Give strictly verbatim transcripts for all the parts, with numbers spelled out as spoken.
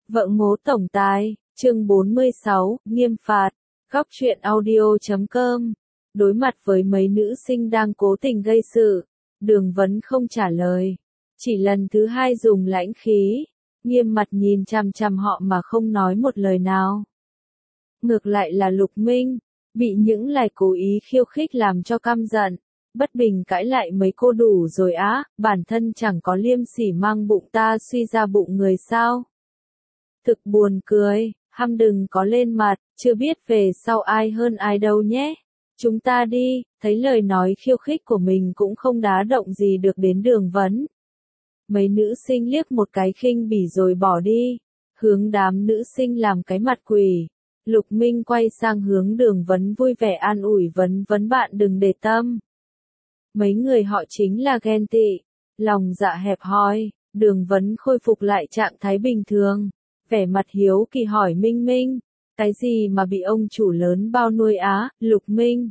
Vợ ngố tổng tài, chương bốn mươi sáu, nghiêm phạt, góc truyện audio chấm com. Đối mặt với mấy nữ sinh đang cố tình gây sự, Đường Vấn không trả lời. Chỉ lần thứ hai dùng lãnh khí, nghiêm mặt nhìn chằm chằm họ mà không nói một lời nào. Ngược lại là Lục Minh, bị những lời cố ý khiêu khích làm cho căm giận. Bất bình cãi lại mấy cô đủ rồi á, bản thân chẳng có liêm sỉ mang bụng ta suy ra bụng người sao. Thực buồn cười, hăm đừng có lên mặt, chưa biết về sau ai hơn ai đâu nhé. Chúng ta đi, thấy lời nói khiêu khích của mình cũng không đá động gì được đến Đường Vấn. Mấy nữ sinh liếc một cái khinh bỉ rồi bỏ đi, hướng đám nữ sinh làm cái mặt quỷ. Lục Minh quay sang hướng Đường Vấn vui vẻ an ủi Vấn Vấn bạn đừng để tâm. Mấy người họ chính là ghen tị, lòng dạ hẹp hòi. Đường Vấn khôi phục lại trạng thái bình thường, vẻ mặt hiếu kỳ hỏi Minh Minh, cái gì mà bị ông chủ lớn bao nuôi á? Lục Minh.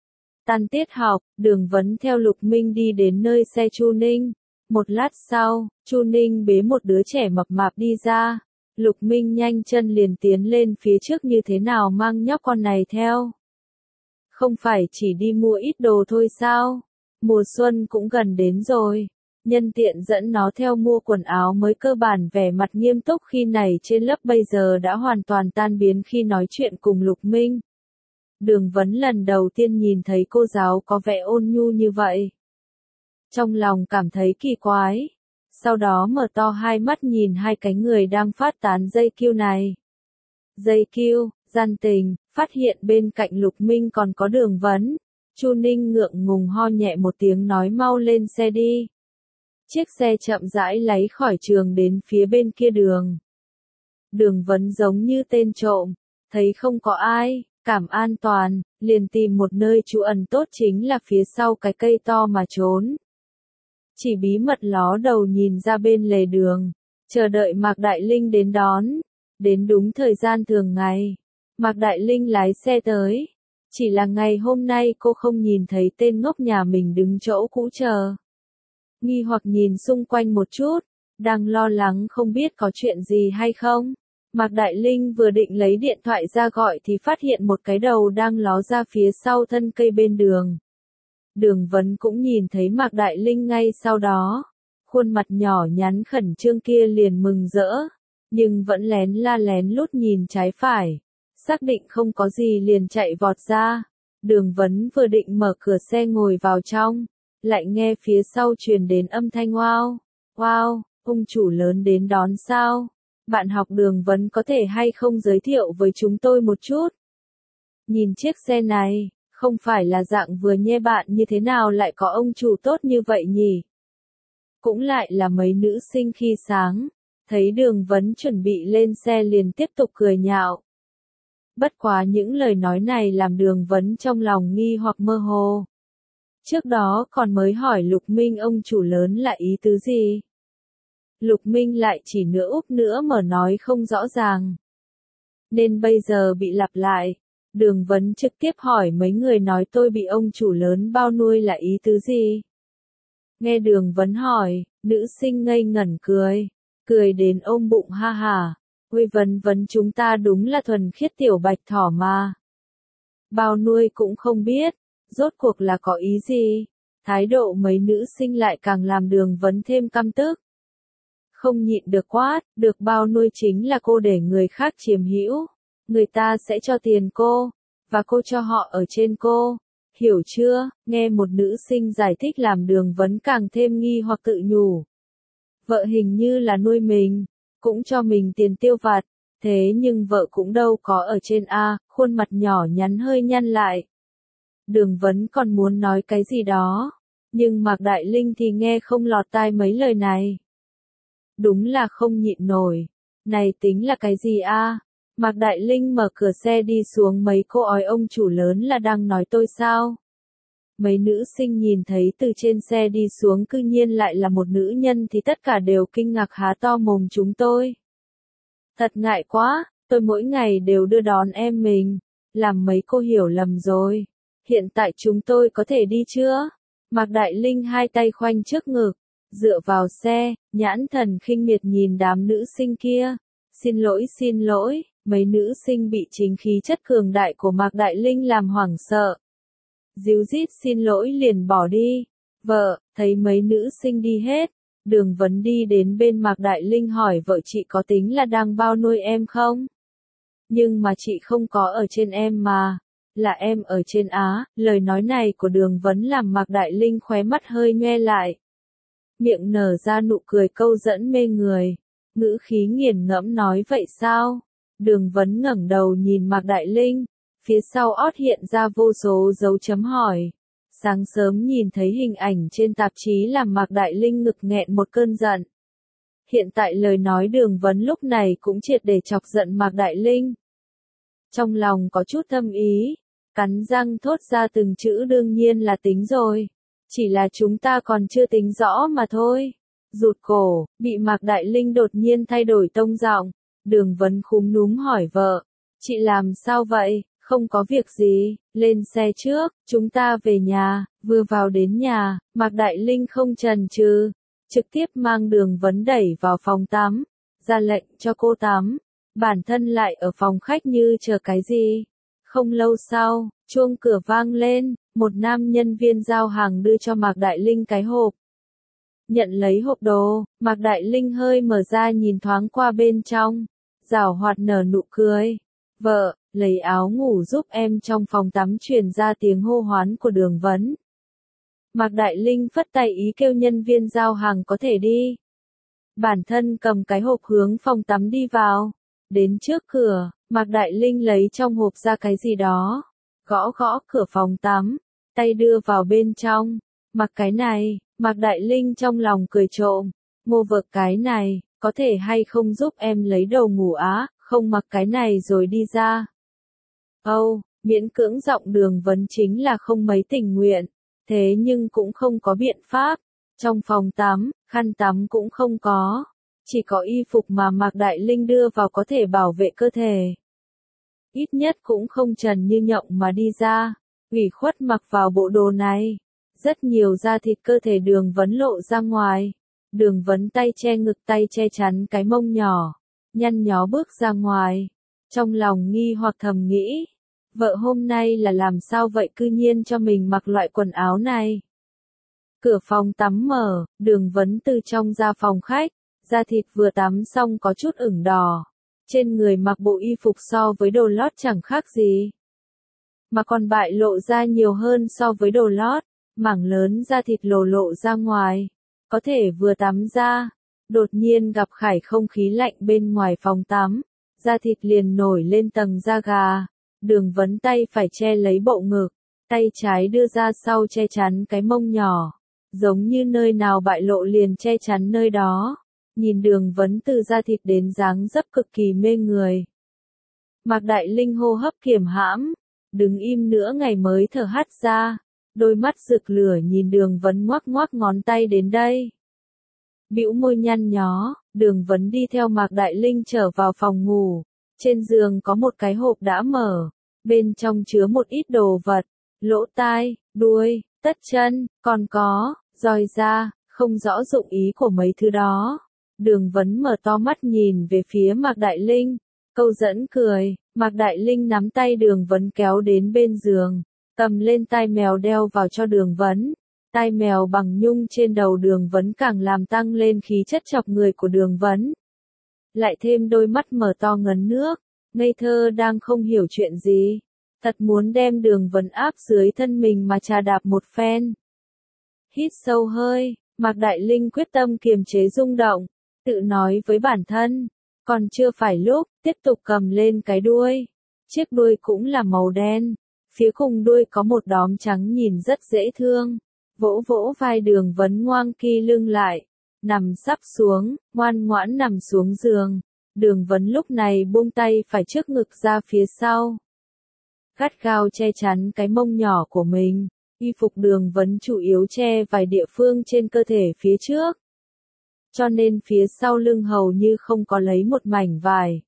Tan tiết học, Đường Vấn theo Lục Minh đi đến nơi xe Chu Ninh. Một lát sau, Chu Ninh bế một đứa trẻ mập mạp đi ra. Lục Minh nhanh chân liền tiến lên phía trước như thế nào mang nhóc con này theo. Không phải chỉ đi mua ít đồ thôi sao? Mùa xuân cũng gần đến rồi. Nhân tiện dẫn nó theo mua quần áo mới. Cơ bản vẻ mặt nghiêm túc khi này trên lớp bây giờ đã hoàn toàn tan biến khi nói chuyện cùng Lục Minh. Đường Vấn lần đầu tiên nhìn thấy cô giáo có vẻ ôn nhu như vậy. Trong lòng cảm thấy kỳ quái. Sau đó mở to hai mắt nhìn hai cái người đang phát tán dây kiêu này. Dây kiêu, gian tình, phát hiện bên cạnh Lục Minh còn có Đường Vấn. Chu Ninh ngượng ngùng ho nhẹ một tiếng nói mau lên xe đi. Chiếc xe chậm rãi lái khỏi trường đến phía bên kia đường. Đường Vấn giống như tên trộm, thấy không có ai, cảm an toàn, liền tìm một nơi trú ẩn tốt chính là phía sau cái cây to mà trốn. Chỉ bí mật ló đầu nhìn ra bên lề đường, chờ đợi Mạc Đại Linh đến đón. Đến đúng thời gian thường ngày, Mạc Đại Linh lái xe tới. Chỉ là ngày hôm nay cô không nhìn thấy tên ngốc nhà mình đứng chỗ cũ chờ. Nghi hoặc nhìn xung quanh một chút, đang lo lắng không biết có chuyện gì hay không. Mạc Đại Linh vừa định lấy điện thoại ra gọi thì phát hiện một cái đầu đang ló ra phía sau thân cây bên đường. Đường Vấn cũng nhìn thấy Mạc Đại Linh ngay sau đó. Khuôn mặt nhỏ nhắn khẩn trương kia liền mừng rỡ, nhưng vẫn lén la lén lút nhìn trái phải. Xác định không có gì liền chạy vọt ra. Đường Vấn vừa định mở cửa xe ngồi vào trong, lại nghe phía sau truyền đến âm thanh wow, wow, ông chủ lớn đến đón sao? Bạn học Đường Vấn có thể hay không giới thiệu với chúng tôi một chút? Nhìn chiếc xe này, không phải là dạng vừa nhe bạn như thế nào lại có ông chủ tốt như vậy nhỉ? Cũng lại là mấy nữ sinh khi sáng, thấy Đường Vấn chuẩn bị lên xe liền tiếp tục cười nhạo. Bất quá những lời nói này làm Đường Vấn trong lòng nghi hoặc mơ hồ. Trước đó còn mới hỏi Lục Minh ông chủ lớn là ý tứ gì? Lục Minh lại chỉ nữa úp nữa mở nói không rõ ràng. Nên bây giờ bị lặp lại. Đường Vấn trực tiếp hỏi mấy người nói tôi bị ông chủ lớn bao nuôi là ý tứ gì? Nghe Đường Vấn hỏi, nữ sinh ngây ngẩn cười. Cười đến ôm bụng ha hà. Ôi Vấn Vấn chúng ta đúng là thuần khiết tiểu bạch thỏ mà. Bao nuôi cũng không biết, rốt cuộc là có ý gì? Thái độ mấy nữ sinh lại càng làm Đường Vấn thêm căm tức. Không nhịn được quát, được bao nuôi chính là cô để người khác chiếm hữu. Người ta sẽ cho tiền cô, và cô cho họ ở trên cô. Hiểu chưa? Nghe một nữ sinh giải thích làm Đường Vấn càng thêm nghi hoặc tự nhủ. Vợ hình như là nuôi mình, cũng cho mình tiền tiêu vặt, thế nhưng vợ cũng đâu có ở trên a. Khuôn mặt nhỏ nhắn hơi nhăn lại. Đường Vấn còn muốn nói cái gì đó, nhưng Mạc Đại Linh thì nghe không lọt tai mấy lời này. Đúng là không nhịn nổi, này tính là cái gì a? Mạc Đại Linh mở cửa xe đi xuống mấy cô ói ông chủ lớn là đang nói tôi sao? Mấy nữ sinh nhìn thấy từ trên xe đi xuống cư nhiên lại là một nữ nhân thì tất cả đều kinh ngạc há to mồm chúng tôi. Thật ngại quá, tôi mỗi ngày đều đưa đón em mình, làm mấy cô hiểu lầm rồi. Hiện tại chúng tôi có thể đi chưa? Mạc Đại Linh hai tay khoanh trước ngực, dựa vào xe, nhãn thần khinh miệt nhìn đám nữ sinh kia. Xin lỗi xin lỗi, mấy nữ sinh bị chính khí chất cường đại của Mạc Đại Linh làm hoảng sợ. Díu dít xin lỗi liền bỏ đi. Vợ, thấy mấy nữ sinh đi hết, Đường Vấn đi đến bên Mạc Đại Linh hỏi vợ chị có tính là đang bao nuôi em không? Nhưng mà chị không có ở trên em mà, là em ở trên Á. Lời nói này của Đường Vấn làm Mạc Đại Linh khóe mắt hơi nhoe lại. Miệng nở ra nụ cười câu dẫn mê người, ngữ khí nghiền ngẫm nói vậy sao? Đường Vấn ngẩng đầu nhìn Mạc Đại Linh, phía sau ót hiện ra vô số dấu chấm hỏi. Sáng sớm nhìn thấy hình ảnh trên tạp chí làm Mạc Đại Linh ngực nghẹn một cơn giận. Hiện tại lời nói Đường Vấn lúc này cũng triệt để chọc giận Mạc Đại Linh. Trong lòng có chút thâm ý, cắn răng thốt ra từng chữ đương nhiên là tính rồi. Chỉ là chúng ta còn chưa tính rõ mà thôi. Rụt cổ, bị Mạc Đại Linh đột nhiên thay đổi tông giọng. Đường Vấn khúm núm hỏi vợ. Chị làm sao vậy? Không có việc gì, lên xe trước, chúng ta về nhà. Vừa vào đến nhà, Mạc Đại Linh không chần chừ, trực tiếp mang Đường Vấn đẩy vào phòng tắm, ra lệnh cho cô tắm. Bản thân lại ở phòng khách như chờ cái gì. Không lâu sau, chuông cửa vang lên, một nam nhân viên giao hàng đưa cho Mạc Đại Linh cái hộp. Nhận lấy hộp đồ, Mạc Đại Linh hơi mở ra nhìn thoáng qua bên trong, giảo hoạt nở nụ cười. Vợ, lấy áo ngủ giúp em trong phòng tắm truyền ra tiếng hô hoán của Đường Vấn. Mạc Đại Linh phất tay ý kêu nhân viên giao hàng có thể đi. Bản thân cầm cái hộp hướng phòng tắm đi vào. Đến trước cửa, Mạc Đại Linh lấy trong hộp ra cái gì đó. Gõ gõ cửa phòng tắm, tay đưa vào bên trong. Mặc cái này, Mạc Đại Linh trong lòng cười trộm. Mua vợ cái này, có thể hay không giúp em lấy đồ ngủ á, không mặc cái này rồi đi ra. Âu, oh, miễn cưỡng giọng Đường Vấn chính là không mấy tình nguyện. Thế nhưng cũng không có biện pháp. Trong phòng tắm, khăn tắm cũng không có. Chỉ có y phục mà Mạc Đại Linh đưa vào có thể bảo vệ cơ thể. Ít nhất cũng không trần như nhộng mà đi ra. Ủy khuất mặc vào bộ đồ này. Rất nhiều da thịt cơ thể Đường Vấn lộ ra ngoài. Đường Vấn tay che ngực tay che chắn cái mông nhỏ. Nhăn nhó bước ra ngoài. Trong lòng nghi hoặc thầm nghĩ. Vợ hôm nay là làm sao vậy cư nhiên cho mình mặc loại quần áo này. Cửa phòng tắm mở, Đường Vấn từ trong ra phòng khách. Da thịt vừa tắm xong có chút ửng đỏ. Trên người mặc bộ y phục so với đồ lót chẳng khác gì. Mà còn bại lộ ra nhiều hơn so với đồ lót. Mảng lớn da thịt lồ lộ ra ngoài. Có thể vừa tắm ra. Đột nhiên gặp khải không khí lạnh bên ngoài phòng tắm. Da thịt liền nổi lên tầng da gà. Đường Vấn tay phải che lấy bộ ngực. Tay trái đưa ra sau che chắn cái mông nhỏ. Giống như nơi nào bại lộ liền che chắn nơi đó. Nhìn Đường Vấn từ da thịt đến dáng dấp cực kỳ mê người. Mạc Đại Linh hô hấp kiềm hãm, đứng im nửa ngày mới thở hắt ra, đôi mắt rực lửa nhìn Đường Vấn ngoắc ngoắc ngón tay đến đây. Bĩu môi nhăn nhó, Đường Vấn đi theo Mạc Đại Linh trở vào phòng ngủ, trên giường có một cái hộp đã mở, bên trong chứa một ít đồ vật, lỗ tai, đuôi, tất chân, còn có, roi da, không rõ dụng ý của mấy thứ đó. Đường Vấn mở to mắt nhìn về phía Mạc Đại Linh, câu dẫn cười, Mạc Đại Linh nắm tay Đường Vấn kéo đến bên giường, cầm lên tai mèo đeo vào cho Đường Vấn. Tai mèo bằng nhung trên đầu Đường Vấn càng làm tăng lên khí chất chọc người của Đường Vấn. Lại thêm đôi mắt mở to ngấn nước, ngây thơ đang không hiểu chuyện gì, thật muốn đem Đường Vấn áp dưới thân mình mà trà đạp một phen. Hít sâu hơi, Mạc Đại Linh quyết tâm kiềm chế rung động. Tự nói với bản thân, còn chưa phải lúc, tiếp tục cầm lên cái đuôi. Chiếc đuôi cũng là màu đen, phía cùng đuôi có một đốm trắng nhìn rất dễ thương. Vỗ vỗ vai Đường Vấn ngoang ki lưng lại, nằm sắp xuống, ngoan ngoãn nằm xuống giường. Đường Vấn lúc này buông tay phải trước ngực ra phía sau. Gắt gao che chắn cái mông nhỏ của mình, y phục Đường Vấn chủ yếu che vài địa phương trên cơ thể phía trước. Cho nên phía sau lưng hầu như không có lấy một mảnh vải.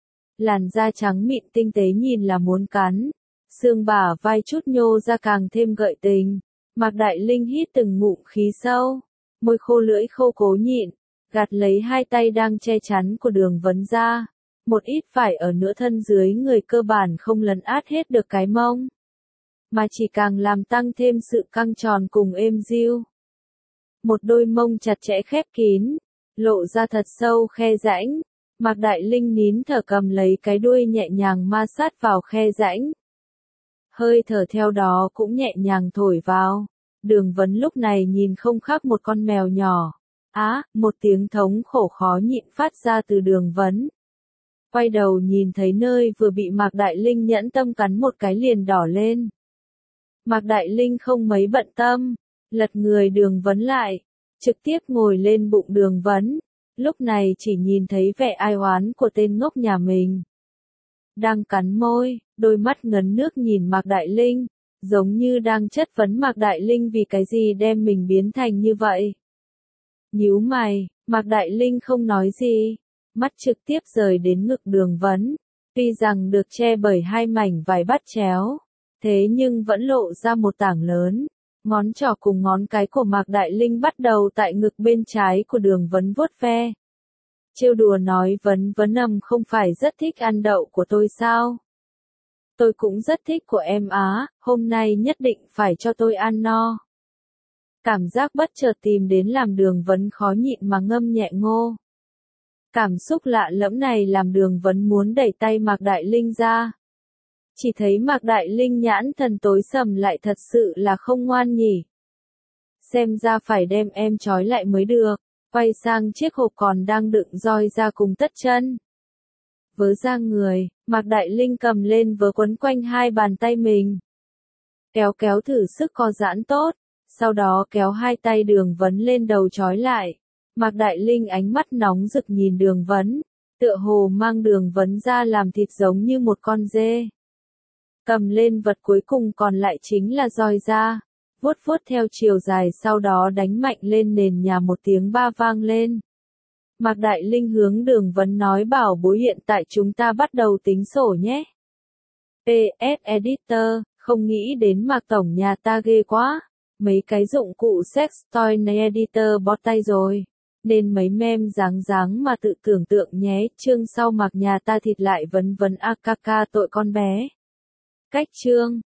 Làn da trắng mịn tinh tế nhìn là muốn cắn. Xương bả vai chút nhô ra càng thêm gợi tình. Mạc Đại Linh hít từng ngụm khí sâu. Môi khô lưỡi khô cố nhịn. Gạt lấy hai tay đang che chắn của Đường Vấn ra. Một ít vải ở nửa thân dưới người cơ bản không lấn át hết được cái mông, mà chỉ càng làm tăng thêm sự căng tròn cùng êm dịu. Một đôi mông chặt chẽ khép kín, lộ ra thật sâu khe rãnh. Mạc Đại Linh nín thở cầm lấy cái đuôi nhẹ nhàng ma sát vào khe rãnh. Hơi thở theo đó cũng nhẹ nhàng thổi vào. Đường Vấn lúc này nhìn không khác một con mèo nhỏ. Á, một tiếng thống khổ khó nhịn phát ra từ Đường Vấn. Quay đầu nhìn thấy nơi vừa bị Mạc Đại Linh nhẫn tâm cắn một cái liền đỏ lên. Mạc Đại Linh không mấy bận tâm, lật người Đường Vấn lại, trực tiếp ngồi lên bụng Đường Vấn. Lúc này chỉ nhìn thấy vẻ ai oán của tên ngốc nhà mình. Đang cắn môi, đôi mắt ngấn nước nhìn Mạc Đại Linh, giống như đang chất vấn Mạc Đại Linh vì cái gì đem mình biến thành như vậy. Nhíu mày, Mạc Đại Linh không nói gì, mắt trực tiếp rời đến ngực Đường Vấn. Tuy rằng được che bởi hai mảnh vải bắt chéo, thế nhưng vẫn lộ ra một tảng lớn. Ngón trỏ cùng ngón cái của Mạc Đại Linh bắt đầu tại ngực bên trái của Đường Vấn vuốt ve. Trêu đùa nói Vấn Vấn ầm không phải rất thích ăn đậu của tôi sao? Tôi cũng rất thích của em á, hôm nay nhất định phải cho tôi ăn no. Cảm giác bất chợt tìm đến làm Đường Vấn khó nhịn mà ngâm nhẹ ngô. Cảm xúc lạ lẫm này làm Đường Vấn muốn đẩy tay Mạc Đại Linh ra. Chỉ thấy Mạc Đại Linh nhãn thần tối sầm lại thật sự là không ngoan nhỉ. Xem ra phải đem em trói lại mới được, quay sang chiếc hộp còn đang đựng roi ra cùng tất chân. Vớ ra người, Mạc Đại Linh cầm lên vớ quấn quanh hai bàn tay mình. Kéo kéo thử sức co giãn tốt, sau đó kéo hai tay Đường Vấn lên đầu trói lại. Mạc Đại Linh ánh mắt nóng rực nhìn Đường Vấn, tựa hồ mang Đường Vấn ra làm thịt giống như một con dê. Cầm lên vật cuối cùng còn lại chính là roi da, vuốt vuốt theo chiều dài sau đó đánh mạnh lên nền nhà một tiếng ba vang lên. Mạc Đại Linh hướng Đường Vấn nói bảo bối hiện tại chúng ta bắt đầu tính sổ nhé. pê ét Editor, không nghĩ đến Mạc Tổng nhà ta ghê quá, mấy cái dụng cụ sex toy này editor bó tay rồi. Nên mấy mem dáng dáng mà tự tưởng tượng nhé, chương sau Mạc nhà ta thịt lại Vấn Vấn a ca ca tội con bé. Cách chương